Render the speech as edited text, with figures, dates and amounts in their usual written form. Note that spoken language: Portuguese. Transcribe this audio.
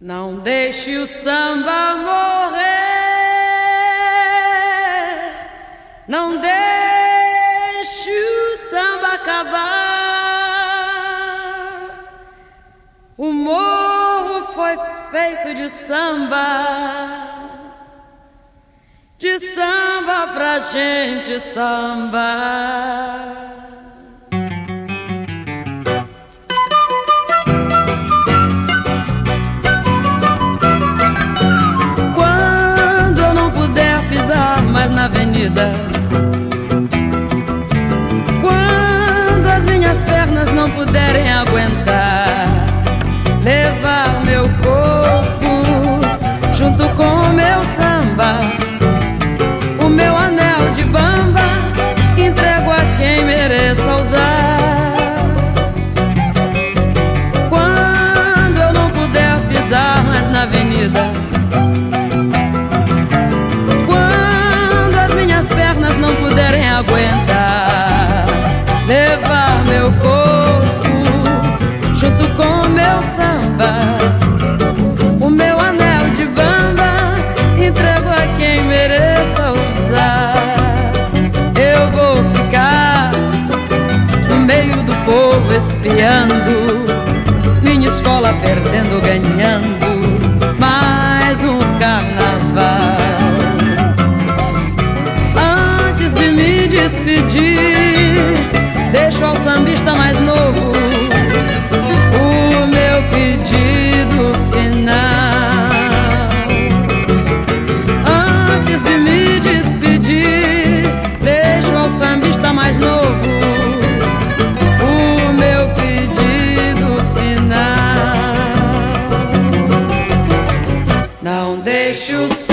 Não deixe o samba morrer, não deixe o samba acabar. O morro foi feito de samba pra gente sambar. Na avenida, quando as minhas pernas não puderem aguentar, levar meu corpo junto com o meu samba, o meu anel de bamba, entrego a quem mereça usar. Quando eu não puder pisar mais na avenida, não puderem aguentar, levar meu corpo junto com o meu samba, o meu anel de bamba, entrego a quem mereça usar. Eu vou ficar no meio do povo espiando, minha escola perdendo, ganhando mais um carnaval. Despedir, deixo ao sambista mais novo o meu pedido final. Antes de me despedir, deixo ao sambista mais novo o meu pedido final. Não deixe o